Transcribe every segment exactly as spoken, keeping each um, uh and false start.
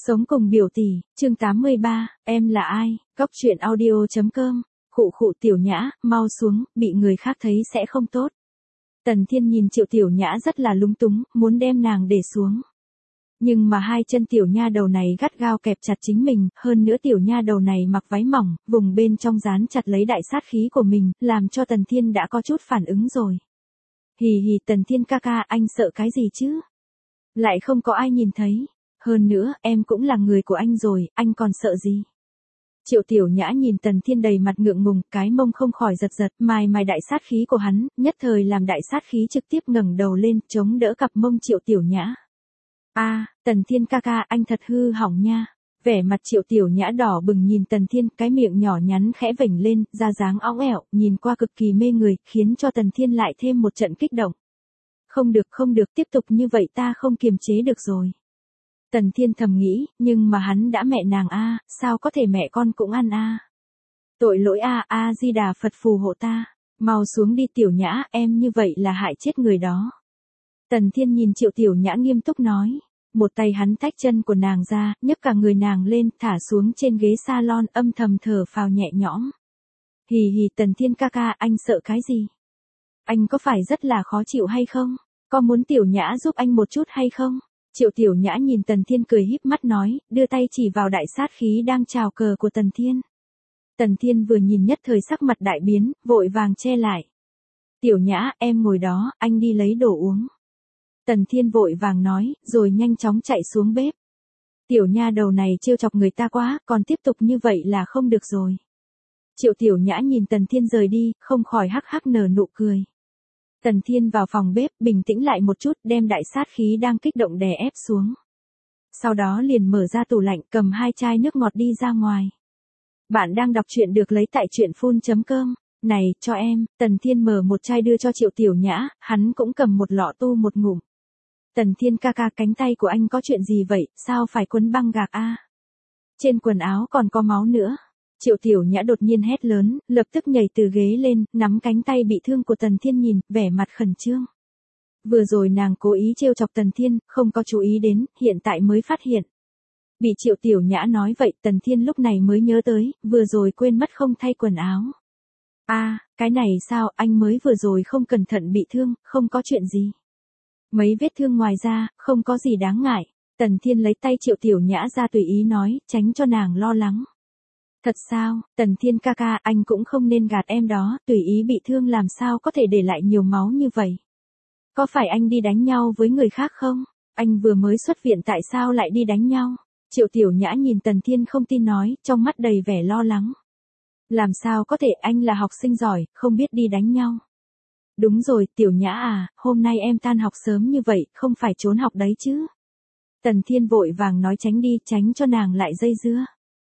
Sống cùng biểu tỷ, chương tám mươi ba, em là ai, góc truyện audio.com, khụ khụ Tiểu Nhã, mau xuống, bị người khác thấy sẽ không tốt. Tần Thiên nhìn Triệu Tiểu Nhã rất là lúng túng, muốn đem nàng để xuống. Nhưng mà hai chân tiểu nha đầu này gắt gao kẹp chặt chính mình, hơn nữa tiểu nha đầu này mặc váy mỏng, vùng bên trong dán chặt lấy đại sát khí của mình, làm cho Tần Thiên đã có chút phản ứng rồi. Hì hì Tần Thiên ca ca, anh sợ cái gì chứ? Lại không có ai nhìn thấy. Hơn nữa, em cũng là người của anh rồi, anh còn sợ gì? Triệu Tiểu Nhã nhìn Tần Thiên đầy mặt ngượng ngùng, cái mông không khỏi giật giật, mài mài đại sát khí của hắn, nhất thời làm đại sát khí trực tiếp ngẩng đầu lên, chống đỡ cặp mông Triệu Tiểu Nhã. A, à, Tần Thiên ca ca, anh thật hư hỏng nha. Vẻ mặt Triệu Tiểu Nhã đỏ bừng nhìn Tần Thiên, cái miệng nhỏ nhắn khẽ vểnh lên, da dáng óng ẻo, nhìn qua cực kỳ mê người, khiến cho Tần Thiên lại thêm một trận kích động. Không được không được, tiếp tục như vậy ta không kiềm chế được rồi. Tần Thiên thầm nghĩ, nhưng mà hắn đã mẹ nàng a, sao có thể mẹ con cũng ăn a? Tội lỗi a, a Di Đà Phật phù hộ ta, mau xuống đi Tiểu Nhã, em như vậy là hại chết người đó. Tần Thiên nhìn Triệu Tiểu Nhã nghiêm túc nói, một tay hắn tách chân của nàng ra, nhấc cả người nàng lên, thả xuống trên ghế salon, âm thầm thở phào nhẹ nhõm. Hì hì Tần Thiên ca ca, anh sợ cái gì? Anh có phải rất là khó chịu hay không? Có muốn Tiểu Nhã giúp anh một chút hay không? Triệu Tiểu Nhã nhìn Tần Thiên cười híp mắt nói, đưa tay chỉ vào đại sát khí đang trào cờ của Tần Thiên. Tần Thiên vừa nhìn nhất thời sắc mặt đại biến, vội vàng che lại. Tiểu Nhã, em ngồi đó, anh đi lấy đồ uống. Tần Thiên vội vàng nói, rồi nhanh chóng chạy xuống bếp. Tiểu nha đầu này trêu chọc người ta quá, còn tiếp tục như vậy là không được rồi. Triệu Tiểu Nhã nhìn Tần Thiên rời đi, không khỏi hắc hắc nở nụ cười. Tần Thiên vào phòng bếp, bình tĩnh lại một chút, đem đại sát khí đang kích động đè ép xuống. Sau đó liền mở ra tủ lạnh, cầm hai chai nước ngọt đi ra ngoài. Bạn đang đọc truyện được lấy tại truyện phun chấm com. Này, cho em. Tần Thiên mở một chai đưa cho Triệu Tiểu Nhã, hắn cũng cầm một lọ tu một ngụm. Tần Thiên ca ca, cánh tay của anh có chuyện gì vậy, sao phải quấn băng gạc a? Trên quần áo còn có máu nữa. Triệu Tiểu Nhã đột nhiên hét lớn, lập tức nhảy từ ghế lên, nắm cánh tay bị thương của Tần Thiên nhìn, vẻ mặt khẩn trương. Vừa rồi nàng cố ý trêu chọc Tần Thiên, không có chú ý đến, hiện tại mới phát hiện. Bị Triệu Tiểu Nhã nói vậy, Tần Thiên lúc này mới nhớ tới, vừa rồi quên mất không thay quần áo. A, à, cái này sao, anh mới vừa rồi không cẩn thận bị thương, không có chuyện gì. Mấy vết thương ngoài ra, không có gì đáng ngại. Tần Thiên lấy tay Triệu Tiểu Nhã ra tùy ý nói, tránh cho nàng lo lắng. Thật sao, Tần Thiên ca ca, anh cũng không nên gạt em đó, tùy ý bị thương làm sao có thể để lại nhiều máu như vậy. Có phải anh đi đánh nhau với người khác không? Anh vừa mới xuất viện tại sao lại đi đánh nhau? Triệu Tiểu Nhã nhìn Tần Thiên không tin nói, trong mắt đầy vẻ lo lắng. Làm sao có thể, anh là học sinh giỏi, không biết đi đánh nhau. Đúng rồi, Tiểu Nhã à, hôm nay em tan học sớm như vậy, không phải trốn học đấy chứ. Tần Thiên vội vàng nói tránh đi, tránh cho nàng lại dây dưa.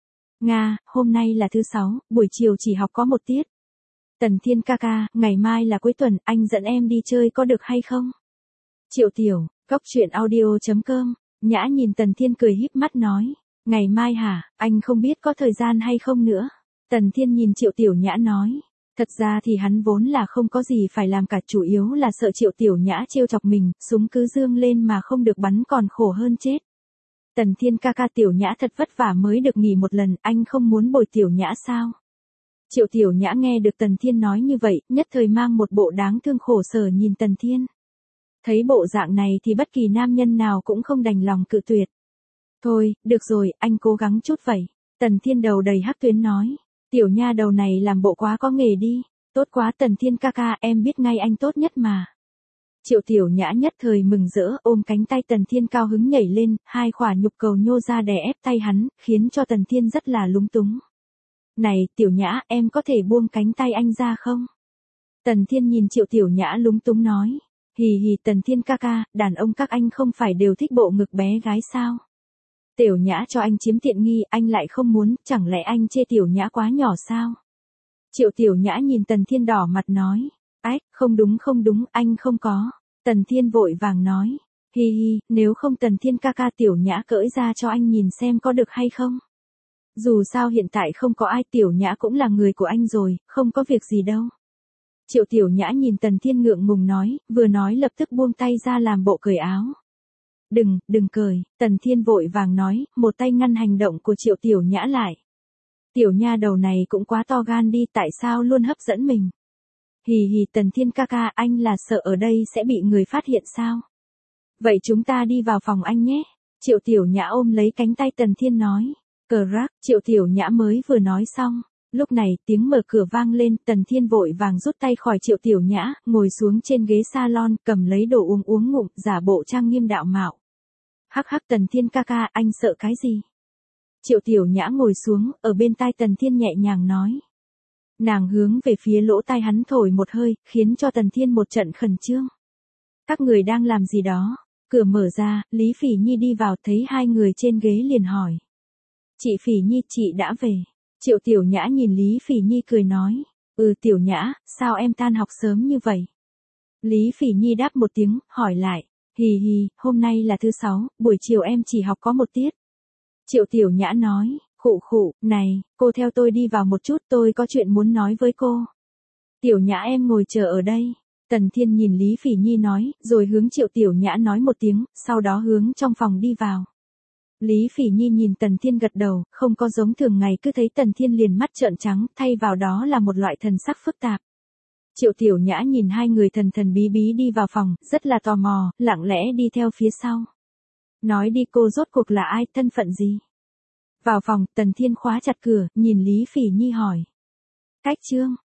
Nga, hôm nay là thứ sáu, buổi chiều chỉ học có một tiết. Tần Thiên ca ca, ngày mai là cuối tuần, anh dẫn em đi chơi có được hay không? Triệu Tiểu, góc truyện audio.com, Nhã nhìn Tần Thiên cười híp mắt nói, ngày mai hả, anh không biết có thời gian hay không nữa. Tần Thiên nhìn Triệu Tiểu Nhã nói, thật ra thì hắn vốn là không có gì phải làm cả, chủ yếu là sợ Triệu Tiểu Nhã trêu chọc mình, súng cứ dương lên mà không được bắn còn khổ hơn chết. Tần Thiên ca ca, Tiểu Nhã thật vất vả mới được nghỉ một lần, anh không muốn bồi Tiểu Nhã sao? Triệu Tiểu Nhã nghe được Tần Thiên nói như vậy, nhất thời mang một bộ đáng thương khổ sở nhìn Tần Thiên. Thấy bộ dạng này thì bất kỳ nam nhân nào cũng không đành lòng cự tuyệt. Thôi, được rồi, anh cố gắng chút vậy. Tần Thiên đầu đầy hắc tuyến nói, Tiểu nha đầu này làm bộ quá có nghề đi, tốt quá Tần Thiên ca ca, em biết ngay anh tốt nhất mà. Triệu Tiểu Nhã nhất thời mừng rỡ, ôm cánh tay Tần Thiên cao hứng nhảy lên, hai khỏa nhục cầu nhô ra đè ép tay hắn, khiến cho Tần Thiên rất là lúng túng. Này, Tiểu Nhã, em có thể buông cánh tay anh ra không? Tần Thiên nhìn Triệu Tiểu Nhã lúng túng nói, hì hì Tần Thiên ca ca, đàn ông các anh không phải đều thích bộ ngực bé gái sao? Tiểu Nhã cho anh chiếm tiện nghi, anh lại không muốn, chẳng lẽ anh chê Tiểu Nhã quá nhỏ sao? Triệu Tiểu Nhã nhìn Tần Thiên đỏ mặt nói, ách, không đúng không đúng, anh không có. Tần Thiên vội vàng nói, hi hi, nếu không Tần Thiên ca ca, Tiểu Nhã cởi ra cho anh nhìn xem có được hay không? Dù sao hiện tại không có ai, Tiểu Nhã cũng là người của anh rồi, không có việc gì đâu. Triệu Tiểu Nhã nhìn Tần Thiên ngượng ngùng nói, vừa nói lập tức buông tay ra làm bộ cởi áo. Đừng, đừng cười, Tần Thiên vội vàng nói, một tay ngăn hành động của Triệu Tiểu Nhã lại. Tiểu nha đầu này cũng quá to gan đi, tại sao luôn hấp dẫn mình? Hì hì, Tần Thiên ca ca, anh là sợ ở đây sẽ bị người phát hiện sao? Vậy chúng ta đi vào phòng anh nhé. Triệu Tiểu Nhã ôm lấy cánh tay Tần Thiên nói. Cờ rắc, Triệu Tiểu Nhã mới vừa nói xong. Lúc này, tiếng mở cửa vang lên, Tần Thiên vội vàng rút tay khỏi Triệu Tiểu Nhã, ngồi xuống trên ghế salon, cầm lấy đồ uống uống ngụm, giả bộ trang nghiêm đạo mạo. Hắc hắc, Tần Thiên ca ca, anh sợ cái gì? Triệu Tiểu Nhã ngồi xuống, ở bên tai Tần Thiên nhẹ nhàng nói. Nàng hướng về phía lỗ tai hắn thổi một hơi, khiến cho Tần Thiên một trận khẩn trương. Các người đang làm gì đó? Cửa mở ra, Lý Phỉ Nhi đi vào, thấy hai người trên ghế liền hỏi. Chị Phỉ Nhi, chị đã về. Triệu Tiểu Nhã nhìn Lý Phỉ Nhi cười nói. Ừ Tiểu Nhã, sao em tan học sớm như vậy? Lý Phỉ Nhi đáp một tiếng, hỏi lại. Hì hì, hôm nay là thứ sáu, buổi chiều em chỉ học có một tiết. Triệu Tiểu Nhã nói. Khụ khụ, này, cô theo tôi đi vào một chút, tôi có chuyện muốn nói với cô. Tiểu Nhã em ngồi chờ ở đây. Tần Thiên nhìn Lý Phỉ Nhi nói, rồi hướng Triệu Tiểu Nhã nói một tiếng, sau đó hướng trong phòng đi vào. Lý Phỉ Nhi nhìn Tần Thiên gật đầu, không có giống thường ngày cứ thấy Tần Thiên liền mắt trợn trắng, thay vào đó là một loại thần sắc phức tạp. Triệu Tiểu Nhã nhìn hai người thần thần bí bí đi vào phòng, rất là tò mò, lặng lẽ đi theo phía sau. Nói đi, cô rốt cuộc là ai, thân phận gì? Vào phòng, Tần Thiên khóa chặt cửa, nhìn Lý Phỉ Nhi hỏi. Cách Trương,